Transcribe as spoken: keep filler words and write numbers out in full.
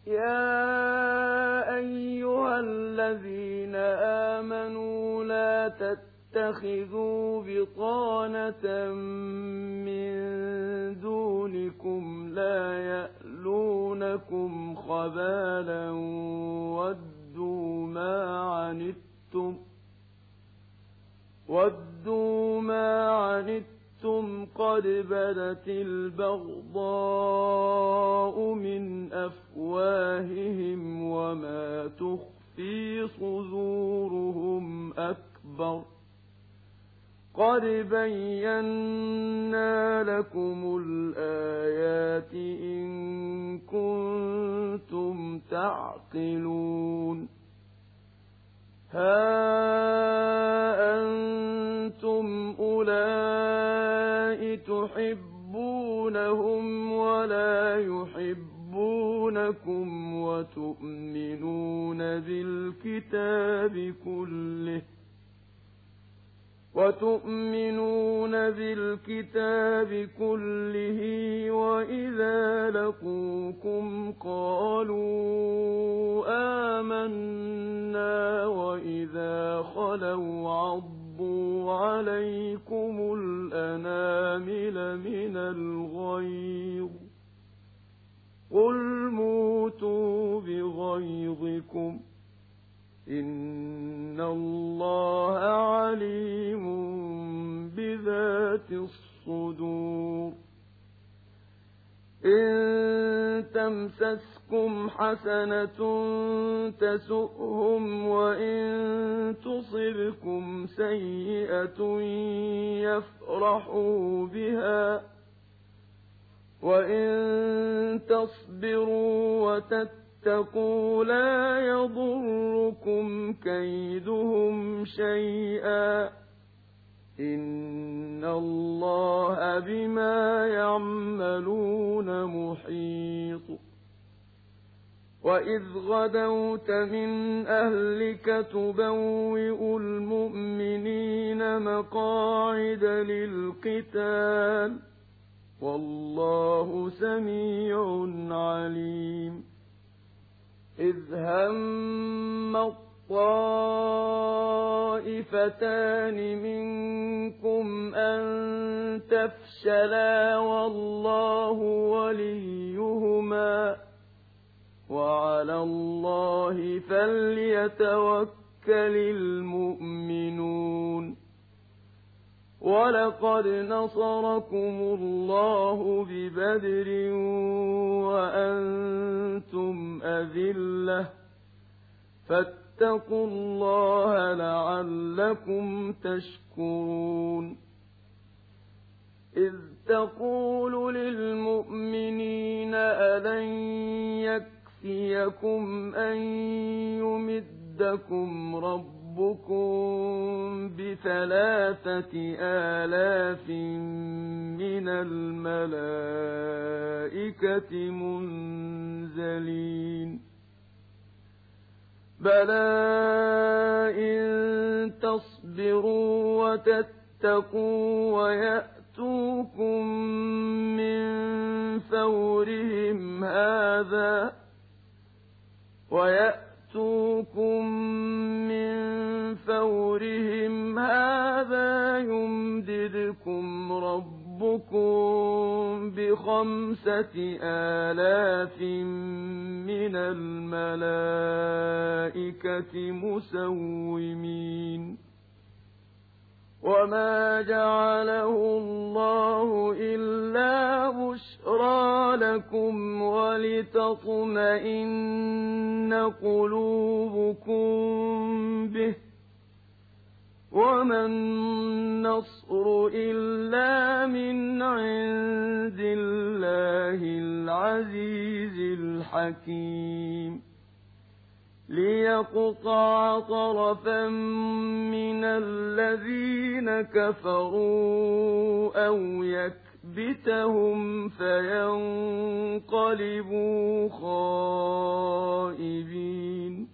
يا أيها الذين آمنوا لا تتخذوا بطانة من دونكم لا يألونكم خبالا ودوا ما عنتم ودوا ما عنتم قد بدت البغضاء من أفواههم وما تخفي صدورهم أكبر قد بينا لكم الآيات إن كنتم تعقلون ها أنتم أولئك تحبونهم ولا يحبونكم وتؤمنون بالكتاب كله وتؤمنون بالكتاب كله وإذا لقوكم قالوا آمنا وإذا خلوا عضوا عليكم الأنامل من الغيظ قل موتوا بغيظكم إن الله عليم بذات الصدور إن تمسسكم حسنة تسؤهم وإن تصبكم سيئة يفرحوا بها وإن تصبروا وتتقوا اتقوا لا يضركم كيدهم شيئا إن الله بما يعملون محيط وإذ غدوت من أهلك تبوئ المؤمنين مقاعد للقتال والله سميع عليم إذ هم الطائفتان منكم أن تفشلا والله وليهما وعلى الله فليتوكل المؤمنون ولقد نصركم الله ببدر وأنتم أذلة فاتقوا الله لعلكم تشكرون إذ تقول للمؤمنين ألن يكفيكم أن يمدكم ربكم ربكم بثلاثة آلاف من الملائكة منزلين بلى إن تصبروا وتتقوا ويأتوكم من فورهم هذا ويأتوكم من فورهم هذا يمددكم ربكم بخمسة آلاف من الملائكة مسومين وما جعله الله إلا بشرى لكم ولتطمئن قلوبكم به وما النصر إلا من عند الله العزيز الحكيم ليقطع طرفا من الذين كفروا أو يكبتهم فينقلبوا خائبين